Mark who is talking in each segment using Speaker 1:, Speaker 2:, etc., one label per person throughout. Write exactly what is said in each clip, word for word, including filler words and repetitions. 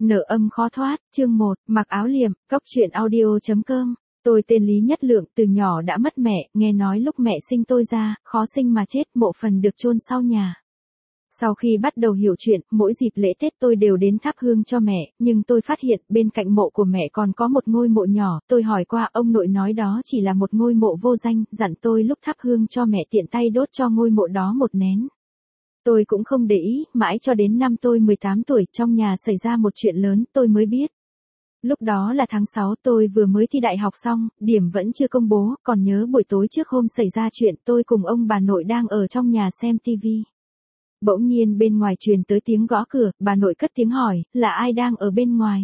Speaker 1: Nợ âm khó thoát, chương một, mặc áo liệm, cóc truyện audio chấm com. Tôi tên Lý Nhất Lượng, từ nhỏ đã mất mẹ, nghe nói lúc mẹ sinh tôi ra, khó sinh mà chết, mộ phần được chôn sau nhà. Sau khi bắt đầu hiểu chuyện, mỗi dịp lễ Tết tôi đều đến thắp hương cho mẹ, nhưng tôi phát hiện bên cạnh mộ của mẹ còn có một ngôi mộ nhỏ, tôi hỏi qua, ông nội nói đó chỉ là một ngôi mộ vô danh, dặn tôi lúc thắp hương cho mẹ tiện tay đốt cho ngôi mộ đó một nén. Tôi cũng không để ý, mãi cho đến năm tôi mười tám tuổi, trong nhà xảy ra một chuyện lớn, tôi mới biết. Lúc đó là tháng sáu, tôi vừa mới thi đại học xong, điểm vẫn chưa công bố, còn nhớ buổi tối trước hôm xảy ra chuyện, tôi cùng ông bà nội đang ở trong nhà xem tivi. Bỗng nhiên bên ngoài truyền tới tiếng gõ cửa, bà nội cất tiếng hỏi, là ai đang ở bên ngoài?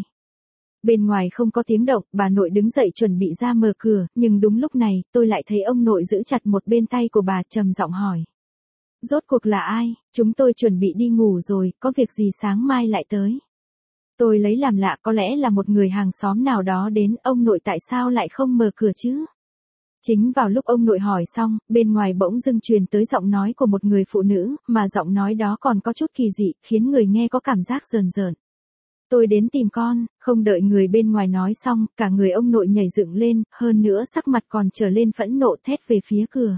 Speaker 1: Bên ngoài không có tiếng động, bà nội đứng dậy chuẩn bị ra mở cửa, nhưng đúng lúc này, tôi lại thấy ông nội giữ chặt một bên tay của bà, trầm giọng hỏi. Rốt cuộc là ai? Chúng tôi chuẩn bị đi ngủ rồi, có việc gì sáng mai lại tới? Tôi lấy làm lạ, có lẽ là một người hàng xóm nào đó đến, ông nội tại sao lại không mở cửa chứ? Chính vào lúc ông nội hỏi xong, bên ngoài bỗng dưng truyền tới giọng nói của một người phụ nữ, mà giọng nói đó còn có chút kỳ dị, khiến người nghe có cảm giác rờn rợn. Tôi đến tìm con, không đợi người bên ngoài nói xong, cả người ông nội nhảy dựng lên, hơn nữa sắc mặt còn trở lên phẫn nộ thét về phía cửa.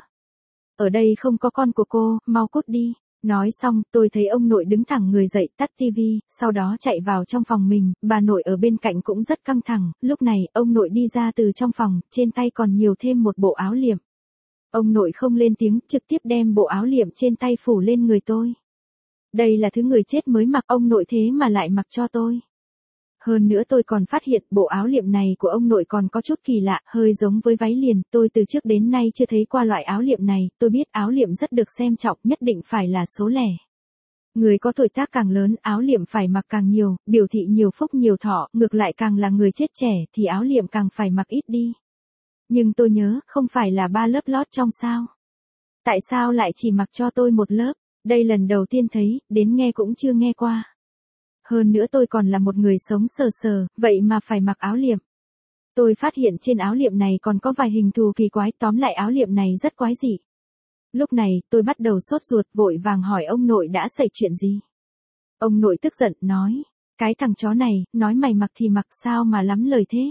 Speaker 1: Ở đây không có con của cô, mau cút đi. Nói xong, tôi thấy ông nội đứng thẳng người dậy, tắt tivi, sau đó chạy vào trong phòng mình, bà nội ở bên cạnh cũng rất căng thẳng, lúc này, ông nội đi ra từ trong phòng, trên tay còn nhiều thêm một bộ áo liệm. Ông nội không lên tiếng, trực tiếp đem bộ áo liệm trên tay phủ lên người tôi. Đây là thứ người chết mới mặc, ông nội thế mà lại mặc cho tôi. Hơn nữa tôi còn phát hiện bộ áo liệm này của ông nội còn có chút kỳ lạ, hơi giống với váy liền, tôi từ trước đến nay chưa thấy qua loại áo liệm này, tôi biết áo liệm rất được xem trọng, nhất định phải là số lẻ. Người có tuổi tác càng lớn, áo liệm phải mặc càng nhiều, biểu thị nhiều phúc nhiều thọ, ngược lại càng là người chết trẻ thì áo liệm càng phải mặc ít đi. Nhưng tôi nhớ, không phải là ba lớp lót trong sao? Tại sao lại chỉ mặc cho tôi một lớp? Đây lần đầu tiên thấy, đến nghe cũng chưa nghe qua. Hơn nữa tôi còn là một người sống sờ sờ, vậy mà phải mặc áo liệm. Tôi phát hiện trên áo liệm này còn có vài hình thù kỳ quái, tóm lại áo liệm này rất quái dị. Lúc này, tôi bắt đầu sốt ruột, vội vàng hỏi ông nội đã xảy chuyện gì. Ông nội tức giận, nói, cái thằng chó này, nói mày mặc thì mặc sao mà lắm lời thế.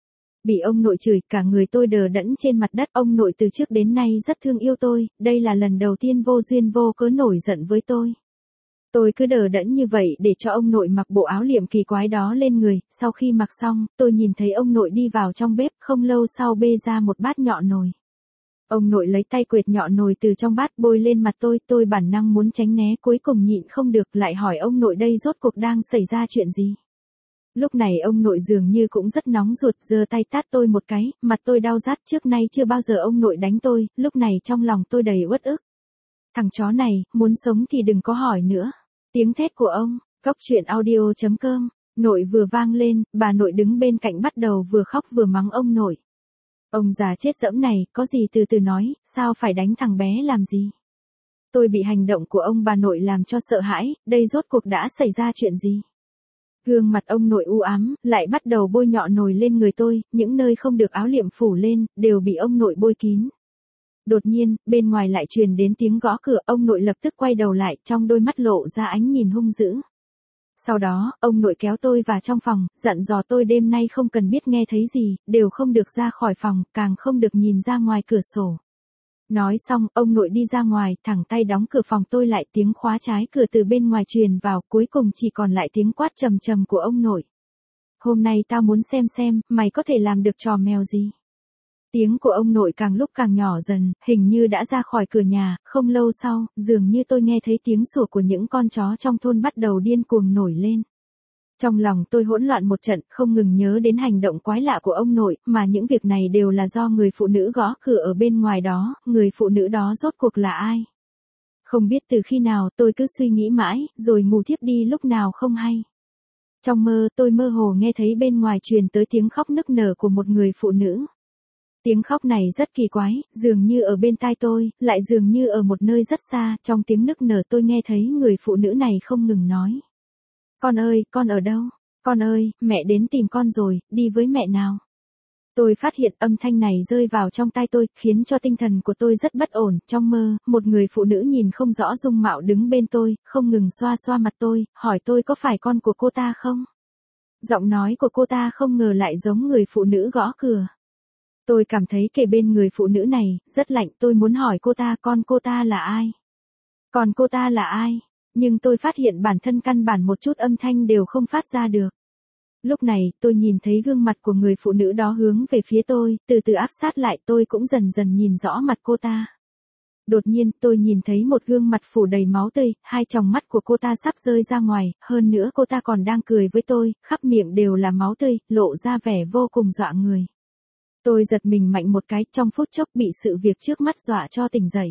Speaker 1: Bị ông nội chửi, cả người tôi đờ đẫn trên mặt đất, ông nội từ trước đến nay rất thương yêu tôi, đây là lần đầu tiên vô duyên vô cớ nổi giận với tôi. Tôi cứ đờ đẫn như vậy để cho ông nội mặc bộ áo liệm kỳ quái đó lên người, sau khi mặc xong, tôi nhìn thấy ông nội đi vào trong bếp, không lâu sau bê ra một bát nhọ nồi. Ông nội lấy tay quệt nhọ nồi từ trong bát bôi lên mặt tôi, tôi bản năng muốn tránh né, cuối cùng nhịn không được, lại hỏi ông nội đây rốt cuộc đang xảy ra chuyện gì. Lúc này ông nội dường như cũng rất nóng ruột, giơ tay tát tôi một cái, mặt tôi đau rát, trước nay chưa bao giờ ông nội đánh tôi, lúc này trong lòng tôi đầy uất ức. Thằng chó này, muốn sống thì đừng có hỏi nữa. Tiếng thét của ông, cóc truyện audio chấm com, nội vừa vang lên, bà nội đứng bên cạnh bắt đầu vừa khóc vừa mắng ông nội. Ông già chết dẫm này, có gì từ từ nói, sao phải đánh thằng bé làm gì? Tôi bị hành động của ông bà nội làm cho sợ hãi, đây rốt cuộc đã xảy ra chuyện gì? Gương mặt ông nội u ám, lại bắt đầu bôi nhọ nồi lên người tôi, những nơi không được áo liệm phủ lên, đều bị ông nội bôi kín. Đột nhiên, bên ngoài lại truyền đến tiếng gõ cửa, ông nội lập tức quay đầu lại, trong đôi mắt lộ ra ánh nhìn hung dữ. Sau đó, ông nội kéo tôi vào trong phòng, dặn dò tôi đêm nay không cần biết nghe thấy gì, đều không được ra khỏi phòng, càng không được nhìn ra ngoài cửa sổ. Nói xong, ông nội đi ra ngoài, thẳng tay đóng cửa phòng tôi lại, tiếng khóa trái cửa từ bên ngoài truyền vào, cuối cùng chỉ còn lại tiếng quát trầm trầm của ông nội. Hôm nay tao muốn xem xem, mày có thể làm được trò mèo gì? Tiếng của ông nội càng lúc càng nhỏ dần, hình như đã ra khỏi cửa nhà, không lâu sau, dường như tôi nghe thấy tiếng sủa của những con chó trong thôn bắt đầu điên cuồng nổi lên. Trong lòng tôi hỗn loạn một trận, không ngừng nhớ đến hành động quái lạ của ông nội, mà những việc này đều là do người phụ nữ gõ cửa ở bên ngoài đó, người phụ nữ đó rốt cuộc là ai? Không biết từ khi nào tôi cứ suy nghĩ mãi, rồi ngủ thiếp đi lúc nào không hay. Trong mơ tôi mơ hồ nghe thấy bên ngoài truyền tới tiếng khóc nức nở của một người phụ nữ. Tiếng khóc này rất kỳ quái, dường như ở bên tai tôi, lại dường như ở một nơi rất xa, trong tiếng nức nở tôi nghe thấy người phụ nữ này không ngừng nói. Con ơi, con ở đâu? Con ơi, mẹ đến tìm con rồi, đi với mẹ nào. Tôi phát hiện âm thanh này rơi vào trong tai tôi, khiến cho tinh thần của tôi rất bất ổn. Trong mơ, một người phụ nữ nhìn không rõ dung mạo đứng bên tôi, không ngừng xoa xoa mặt tôi, hỏi tôi có phải con của cô ta không? Giọng nói của cô ta không ngờ lại giống người phụ nữ gõ cửa. Tôi cảm thấy kề bên người phụ nữ này, rất lạnh, tôi muốn hỏi cô ta con cô ta là ai? Còn cô ta là ai? Nhưng tôi phát hiện bản thân căn bản một chút âm thanh đều không phát ra được. Lúc này, tôi nhìn thấy gương mặt của người phụ nữ đó hướng về phía tôi, từ từ áp sát lại, tôi cũng dần dần nhìn rõ mặt cô ta. Đột nhiên, tôi nhìn thấy một gương mặt phủ đầy máu tươi, hai tròng mắt của cô ta sắp rơi ra ngoài, hơn nữa cô ta còn đang cười với tôi, khắp miệng đều là máu tươi, lộ ra vẻ vô cùng dọa người. Tôi giật mình mạnh một cái, trong phút chốc bị sự việc trước mắt dọa cho tỉnh dậy.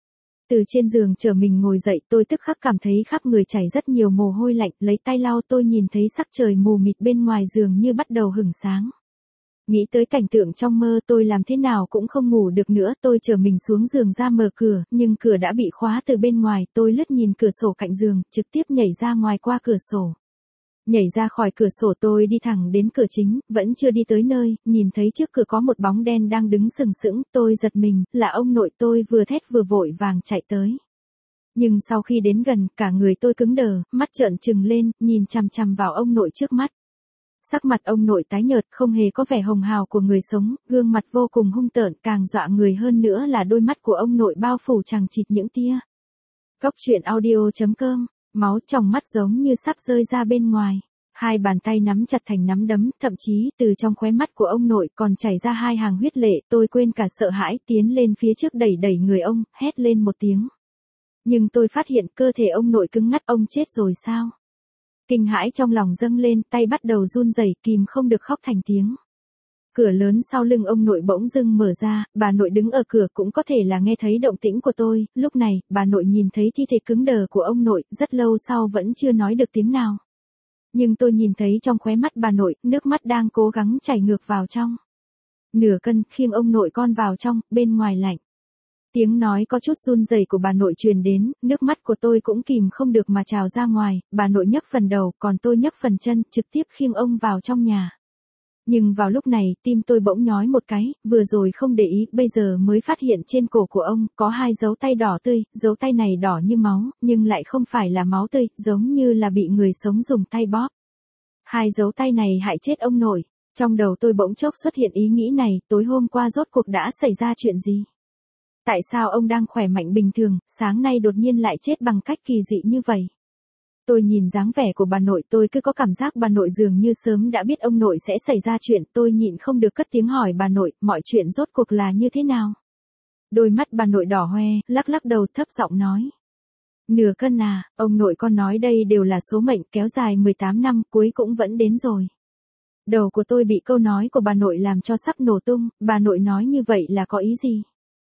Speaker 1: Từ trên giường trở mình ngồi dậy, tôi tức khắc cảm thấy khắp người chảy rất nhiều mồ hôi lạnh, lấy tay lau, tôi nhìn thấy sắc trời mù mịt bên ngoài giường như bắt đầu hửng sáng. Nghĩ tới cảnh tượng trong mơ, tôi làm thế nào cũng không ngủ được nữa, tôi trở mình xuống giường ra mở cửa, nhưng cửa đã bị khóa từ bên ngoài, tôi lướt nhìn cửa sổ cạnh giường, trực tiếp nhảy ra ngoài qua cửa sổ. Nhảy ra khỏi cửa sổ tôi đi thẳng đến cửa chính, vẫn chưa đi tới nơi, nhìn thấy trước cửa có một bóng đen đang đứng sừng sững, tôi giật mình, là ông nội tôi vừa thét vừa vội vàng chạy tới. Nhưng sau khi đến gần, cả người tôi cứng đờ, mắt trợn trừng lên, nhìn chằm chằm vào ông nội trước mắt. Sắc mặt ông nội tái nhợt, không hề có vẻ hồng hào của người sống, gương mặt vô cùng hung tợn, càng dọa người hơn nữa là đôi mắt của ông nội bao phủ chằng chịt những tia. Cốc truyện audio chấm com, máu trong mắt giống như sắp rơi ra bên ngoài. Hai bàn tay nắm chặt thành nắm đấm, thậm chí từ trong khóe mắt của ông nội còn chảy ra hai hàng huyết lệ, tôi quên cả sợ hãi, tiến lên phía trước đẩy đẩy người ông, hét lên một tiếng. Nhưng tôi phát hiện cơ thể ông nội cứng ngắc, ông chết rồi sao? Kinh hãi trong lòng dâng lên, tay bắt đầu run rẩy, kìm không được khóc thành tiếng. Cửa lớn sau lưng ông nội bỗng dưng mở ra, bà nội đứng ở cửa cũng có thể là nghe thấy động tĩnh của tôi, lúc này, bà nội nhìn thấy thi thể cứng đờ của ông nội, rất lâu sau vẫn chưa nói được tiếng nào. Nhưng tôi nhìn thấy trong khóe mắt bà nội, nước mắt đang cố gắng chảy ngược vào trong. Nửa cân, khiêng ông nội con vào trong, bên ngoài lạnh. Tiếng nói có chút run rẩy của bà nội truyền đến, nước mắt của tôi cũng kìm không được mà trào ra ngoài, bà nội nhấc phần đầu, còn tôi nhấc phần chân, trực tiếp khiêng ông vào trong nhà. Nhưng vào lúc này, tim tôi bỗng nhói một cái, vừa rồi không để ý, bây giờ mới phát hiện trên cổ của ông, có hai dấu tay đỏ tươi, dấu tay này đỏ như máu, nhưng lại không phải là máu tươi, giống như là bị người sống dùng tay bóp. Hai dấu tay này hại chết ông nội. Trong đầu tôi bỗng chốc xuất hiện ý nghĩ này, tối hôm qua rốt cuộc đã xảy ra chuyện gì? Tại sao ông đang khỏe mạnh bình thường, sáng nay đột nhiên lại chết bằng cách kỳ dị như vậy? Tôi nhìn dáng vẻ của bà nội, tôi cứ có cảm giác bà nội dường như sớm đã biết ông nội sẽ xảy ra chuyện, tôi nhịn không được cất tiếng hỏi bà nội, mọi chuyện rốt cuộc là như thế nào? Đôi mắt bà nội đỏ hoe, lắc lắc đầu thấp giọng nói. Nửa cân à, ông nội con nói đây đều là số mệnh kéo dài mười tám năm, cuối cũng vẫn đến rồi. Đầu của tôi bị câu nói của bà nội làm cho sắp nổ tung, bà nội nói như vậy là có ý gì?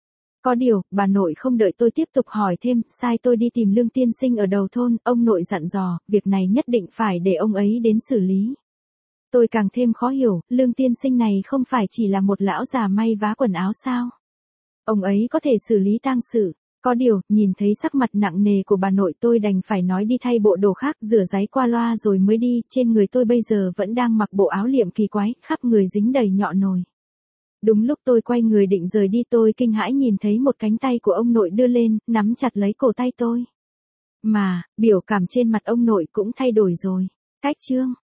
Speaker 1: Có điều, bà nội không đợi tôi tiếp tục hỏi thêm, sai tôi đi tìm Lương tiên sinh ở đầu thôn, ông nội dặn dò, việc này nhất định phải để ông ấy đến xử lý. Tôi càng thêm khó hiểu, Lương tiên sinh này không phải chỉ là một lão già may vá quần áo sao? Ông ấy có thể xử lý tang sự. Có điều, nhìn thấy sắc mặt nặng nề của bà nội tôi đành phải nói đi thay bộ đồ khác, rửa ráy qua loa rồi mới đi, trên người tôi bây giờ vẫn đang mặc bộ áo liệm kỳ quái, khắp người dính đầy nhọ nồi. Đúng lúc tôi quay người định rời đi tôi kinh hãi nhìn thấy một cánh tay của ông nội đưa lên, nắm chặt lấy cổ tay tôi. Mà, biểu cảm trên mặt ông nội cũng thay đổi rồi. Cách chương.